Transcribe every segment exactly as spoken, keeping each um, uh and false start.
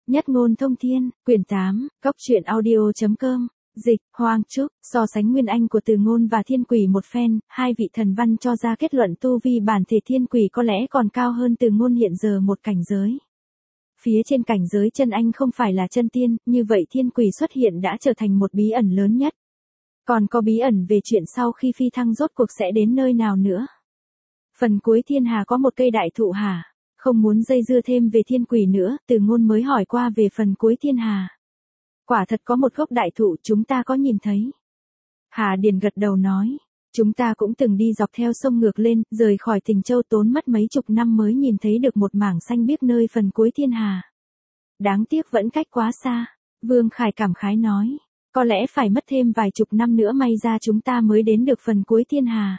Nhất ngôn thông thiên, quyển tám, cốc truyện audio.com, dịch, Hoang Trúc, so sánh nguyên anh của Từ Ngôn và Thiên Quỷ một phen, hai vị thần văn cho ra kết luận tu vi bản thể Thiên Quỷ có lẽ còn cao hơn Từ Ngôn hiện giờ một cảnh giới. Phía trên cảnh giới chân anh không phải là chân tiên, như vậy Thiên Quỷ xuất hiện đã trở thành một bí ẩn lớn nhất. Còn có bí ẩn về chuyện sau khi phi thăng rốt cuộc sẽ đến nơi nào nữa. Phần cuối thiên hà có một cây đại thụ hả? Không muốn dây dưa thêm về Thiên Quỷ nữa, Từ Ngôn mới hỏi qua về phần cuối thiên hà. Quả thật có một gốc đại thụ, chúng ta có nhìn thấy. Hà Điền gật đầu nói, chúng ta cũng từng đi dọc theo sông ngược lên, rời khỏi Tình Châu tốn mất mấy chục năm mới nhìn thấy được một mảng xanh biếc nơi phần cuối thiên hà. Đáng tiếc vẫn cách quá xa, Vương Khải cảm khái nói, có lẽ phải mất thêm vài chục năm nữa may ra chúng ta mới đến được phần cuối thiên hà.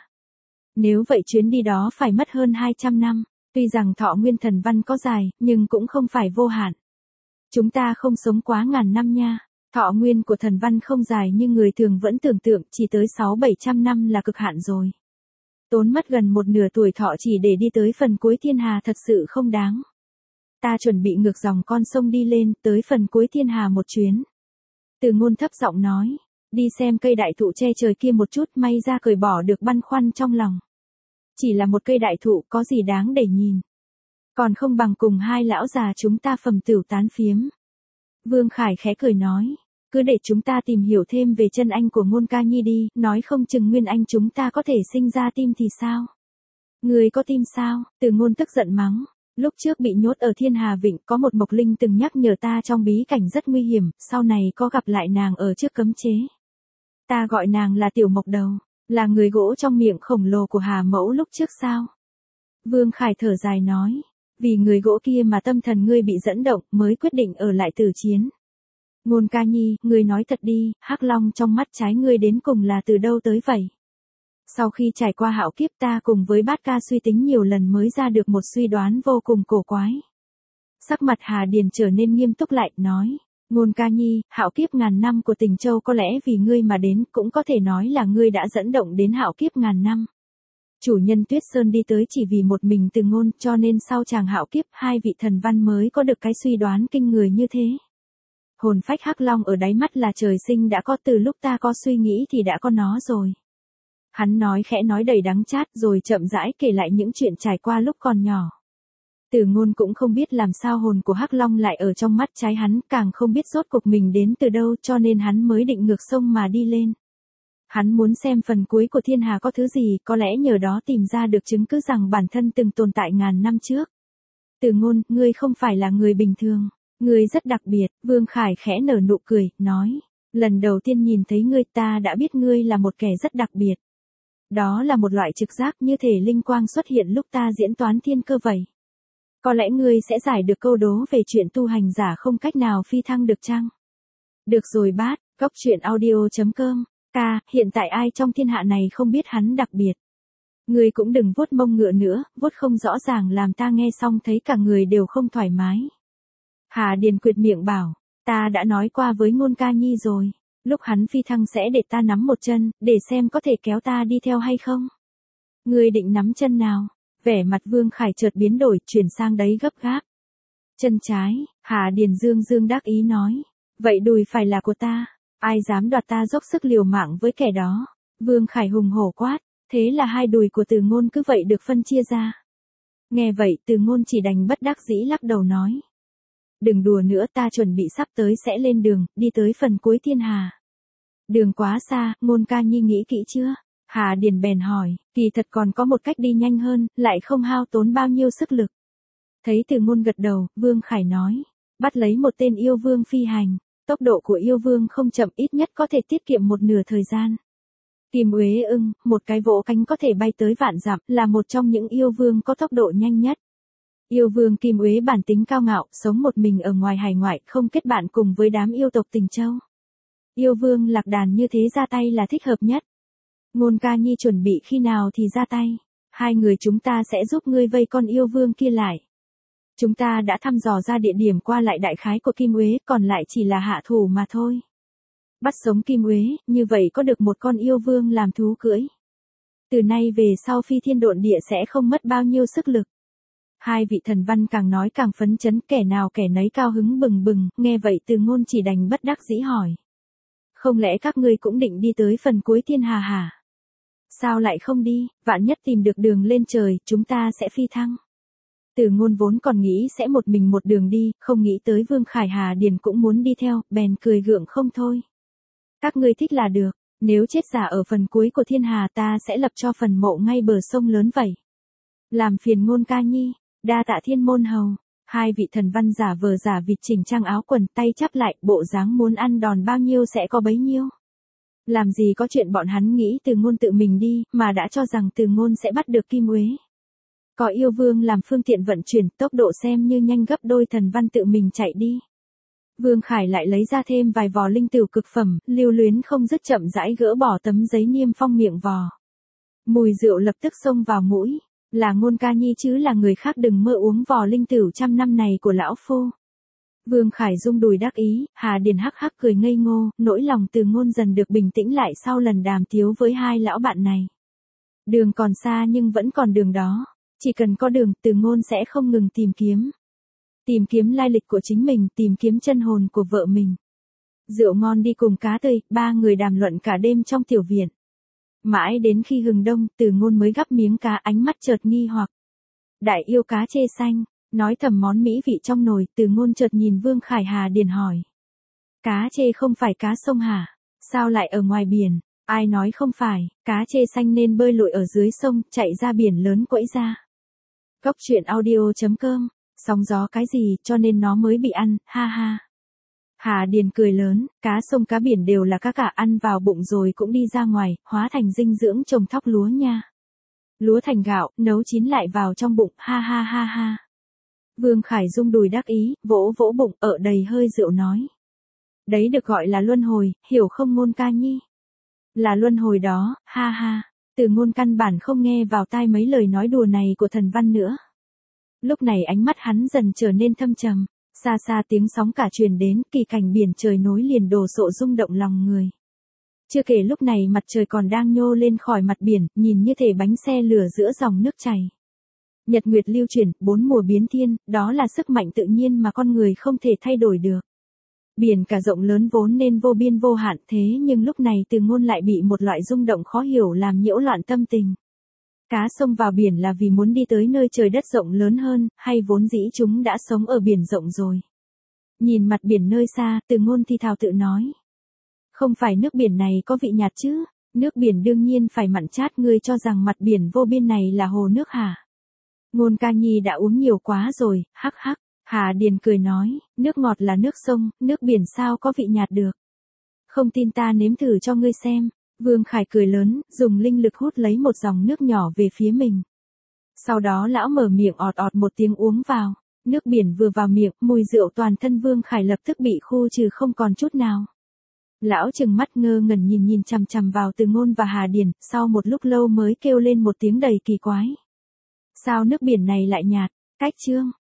Nếu vậy chuyến đi đó phải mất hơn hai trăm năm. Tuy rằng thọ nguyên thần văn có dài, nhưng cũng không phải vô hạn. Chúng ta không sống quá ngàn năm nha. Thọ nguyên của thần văn không dài nhưng người thường vẫn tưởng tượng chỉ tới sáu bảy trăm năm là cực hạn rồi. Tốn mất gần một nửa tuổi thọ chỉ để đi tới phần cuối thiên hà thật sự không đáng. Ta chuẩn bị ngược dòng con sông đi lên, tới phần cuối thiên hà một chuyến. Từ Ngôn thấp giọng nói, đi xem cây đại thụ che trời kia một chút may ra cởi bỏ được băn khoăn trong lòng. Chỉ là một cây đại thụ có gì đáng để nhìn. Còn không bằng cùng hai lão già chúng ta phẩm tửu tán phiếm. Vương Khải khẽ cười nói, cứ để chúng ta tìm hiểu thêm về chân anh của Ngôn Ca Nhi đi, nói không chừng nguyên anh chúng ta có thể sinh ra tim thì sao? Người có tim sao? Từ Ngôn tức giận mắng, lúc trước bị nhốt ở Thiên Hà Vịnh có một Mộc Linh từng nhắc nhở ta trong bí cảnh rất nguy hiểm, sau này có gặp lại nàng ở trước cấm chế. Ta gọi nàng là Tiểu Mộc Đầu. Là người gỗ trong miệng khổng lồ của Hà Mẫu lúc trước sao? Vương Khải thở dài nói, vì người gỗ kia mà tâm thần ngươi bị dẫn động mới quyết định ở lại tử chiến. Ngôn Ca Nhi, ngươi nói thật đi, Hắc Long trong mắt trái ngươi đến cùng là từ đâu tới vậy? Sau khi trải qua hạo kiếp ta cùng với Bát Ca suy tính nhiều lần mới ra được một suy đoán vô cùng cổ quái. Sắc mặt Hà Điền trở nên nghiêm túc lại, nói. Ngôn Ca Nhi, hạo kiếp ngàn năm của Tình Châu có lẽ vì ngươi mà đến, cũng có thể nói là ngươi đã dẫn động đến hạo kiếp ngàn năm. Chủ nhân Tuyết Sơn đi tới chỉ vì một mình Từ Ngôn, cho nên sau chàng hạo kiếp, hai vị thần văn mới có được cái suy đoán kinh người như thế. Hồn phách Hắc Long ở đáy mắt là trời sinh đã có, từ lúc ta có suy nghĩ thì đã có nó rồi. Hắn nói khẽ nói đầy đắng chát rồi chậm rãi kể lại những chuyện trải qua lúc còn nhỏ. Từ Ngôn cũng không biết làm sao hồn của Hắc Long lại ở trong mắt trái hắn, càng không biết rốt cuộc mình đến từ đâu, cho nên hắn mới định ngược sông mà đi lên. Hắn muốn xem phần cuối của thiên hà có thứ gì, có lẽ nhờ đó tìm ra được chứng cứ rằng bản thân từng tồn tại ngàn năm trước. Từ Ngôn, ngươi không phải là người bình thường, ngươi rất đặc biệt. Vương Khải khẽ nở nụ cười, nói, lần đầu tiên nhìn thấy ngươi ta đã biết ngươi là một kẻ rất đặc biệt. Đó là một loại trực giác như thể linh quang xuất hiện lúc ta diễn toán thiên cơ vậy. Có lẽ ngươi sẽ giải được câu đố về chuyện tu hành giả không cách nào phi thăng được chăng? Được rồi bát, cốc truyện audio.com, ca, hiện tại ai trong thiên hạ này không biết hắn đặc biệt. Ngươi cũng đừng vuốt mông ngựa nữa, vuốt không rõ ràng làm ta nghe xong thấy cả người đều không thoải mái. Hà Điền quyệt miệng bảo, ta đã nói qua với Ngôn Ca Nhi rồi, lúc hắn phi thăng sẽ để ta nắm một chân, để xem có thể kéo ta đi theo hay không. Ngươi định nắm chân nào? Vẻ mặt Vương Khải chợt biến đổi, chuyển sang đấy gấp gáp. Chân trái, Hà Điền dương dương đắc ý nói. Vậy đùi phải là của ta, ai dám đoạt ta dốc sức liều mạng với kẻ đó. Vương Khải hùng hổ quát, thế là hai đùi của Từ Ngôn cứ vậy được phân chia ra. Nghe vậy Từ Ngôn chỉ đành bất đắc dĩ lắc đầu nói. Đừng đùa nữa, ta chuẩn bị sắp tới sẽ lên đường, đi tới phần cuối thiên hà. Đường quá xa, Ngôn Ca Nhi nghĩ kỹ chưa? Hà Điền bèn hỏi, kỳ thật còn có một cách đi nhanh hơn, lại không hao tốn bao nhiêu sức lực. Thấy Từ Ngôn gật đầu, Vương Khải nói, bắt lấy một tên yêu vương phi hành, tốc độ của yêu vương không chậm, ít nhất có thể tiết kiệm một nửa thời gian. Kim Uế Ưng, một cái vỗ cánh có thể bay tới vạn dặm, là một trong những yêu vương có tốc độ nhanh nhất. Yêu vương Kim Uế bản tính cao ngạo, sống một mình ở ngoài hải ngoại, không kết bạn cùng với đám yêu tộc Tình Châu. Yêu vương Lạc Đàn như thế ra tay là thích hợp nhất. Ngôn Ca Nhi chuẩn bị khi nào thì ra tay. Hai người chúng ta sẽ giúp ngươi vây con yêu vương kia lại. Chúng ta đã thăm dò ra địa điểm qua lại đại khái của Kim Uế, còn lại chỉ là hạ thủ mà thôi. Bắt sống Kim Uế, như vậy có được một con yêu vương làm thú cưỡi. Từ nay về sau phi thiên độn địa sẽ không mất bao nhiêu sức lực. Hai vị thần văn càng nói càng phấn chấn, kẻ nào kẻ nấy cao hứng bừng bừng, nghe vậy Từ Ngôn chỉ đành bất đắc dĩ hỏi. Không lẽ các ngươi cũng định đi tới phần cuối thiên hà hả? Sao lại không đi, vạn nhất tìm được đường lên trời, chúng ta sẽ phi thăng. Từ Ngôn vốn còn nghĩ sẽ một mình một đường đi, không nghĩ tới Vương Khải Hà Điền cũng muốn đi theo, bèn cười gượng không thôi. Các ngươi thích là được, nếu chết giả ở phần cuối của thiên hà ta sẽ lập cho phần mộ ngay bờ sông lớn vậy. Làm phiền Ngôn ca nhi, đa tạ Thiên môn hầu. Hai vị thần văn giả vờ giả vịt chỉnh trang áo quần, tay chắp lại, bộ dáng muốn ăn đòn bao nhiêu sẽ có bấy nhiêu. Làm gì có chuyện bọn hắn nghĩ Từ Ngôn tự mình đi, mà đã cho rằng Từ Ngôn sẽ bắt được Kim Uế. Có yêu vương làm phương tiện vận chuyển, tốc độ xem như nhanh gấp đôi, thần văn tự mình chạy đi. Vương Khải lại lấy ra thêm vài vò linh tửu cực phẩm, lưu luyến không dứt chậm rãi gỡ bỏ tấm giấy niêm phong miệng vò. Mùi rượu lập tức xông vào mũi. Là Ngôn ca nhi chứ là người khác đừng mơ uống vò linh tửu trăm năm này của lão phu. Vương Khải rung đùi đắc ý, Hà Điền hắc hắc cười ngây ngô, nỗi lòng Từ Ngôn dần được bình tĩnh lại sau lần đàm tiếu với hai lão bạn này. Đường còn xa nhưng vẫn còn đường đó, chỉ cần có đường, Từ Ngôn sẽ không ngừng tìm kiếm. Tìm kiếm lai lịch của chính mình, tìm kiếm chân hồn của vợ mình. Rượu ngon đi cùng cá tươi, ba người đàm luận cả đêm trong tiểu viện. Mãi đến khi hừng đông, Từ Ngôn mới gắp miếng cá, ánh mắt chợt nghi hoặc. Đại yêu cá chê xanh, nói thầm món mỹ vị trong nồi, Từ Ngôn chợt nhìn Vương Khải Hà Điền hỏi. Cá chê không phải cá sông hả? Sao lại ở ngoài biển? Ai nói không phải, cá chê xanh nên bơi lội ở dưới sông, chạy ra biển lớn quẫy ra. Góc truyện audio chấm com, sóng gió cái gì, cho nên nó mới bị ăn, ha ha. Hà Điền cười lớn, cá sông cá biển đều là cá cả, ăn vào bụng rồi cũng đi ra ngoài, hóa thành dinh dưỡng trồng thóc lúa nha. Lúa thành gạo, nấu chín lại vào trong bụng, ha ha ha ha. Vương Khải rung đùi đắc ý, vỗ vỗ bụng, ở đầy hơi rượu nói. Đấy được gọi là luân hồi, hiểu không Ngôn ca nhi? Là luân hồi đó, ha ha. Từ Ngôn căn bản không nghe vào tai mấy lời nói đùa này của thần văn nữa. Lúc này ánh mắt hắn dần trở nên thâm trầm. Xa xa tiếng sóng cả truyền đến, kỳ cảnh biển trời nối liền đồ sộ rung động lòng người. Chưa kể lúc này mặt trời còn đang nhô lên khỏi mặt biển, nhìn như thể bánh xe lửa giữa dòng nước chảy. Nhật nguyệt lưu chuyển, bốn mùa biến thiên, đó là sức mạnh tự nhiên mà con người không thể thay đổi được. Biển cả rộng lớn vốn nên vô biên vô hạn, thế nhưng lúc này Từ Ngôn lại bị một loại rung động khó hiểu làm nhiễu loạn tâm tình. Cá sông vào biển là vì muốn đi tới nơi trời đất rộng lớn hơn, hay vốn dĩ chúng đã sống ở biển rộng rồi? Nhìn mặt biển nơi xa, Từ Ngôn thì thào tự nói. Không phải nước biển này có vị nhạt chứ, nước biển đương nhiên phải mặn chát, ngươi cho rằng mặt biển vô biên này là hồ nước hả? Ngôn ca nhi đã uống nhiều quá rồi, hắc hắc. Hà Điền cười nói, nước ngọt là nước sông, nước biển sao có vị nhạt được. Không tin ta nếm thử cho ngươi xem. Vương Khải cười lớn, dùng linh lực hút lấy một dòng nước nhỏ về phía mình. Sau đó lão mở miệng ọt ọt một tiếng uống vào. Nước biển vừa vào miệng, mùi rượu toàn thân Vương Khải lập tức bị khu trừ không còn chút nào. Lão trừng mắt ngơ ngẩn nhìn nhìn chằm chằm vào Từ Ngôn và Hà Điền, sau một lúc lâu mới kêu lên một tiếng đầy kỳ quái. Sao nước biển này lại nhạt? Cách chương.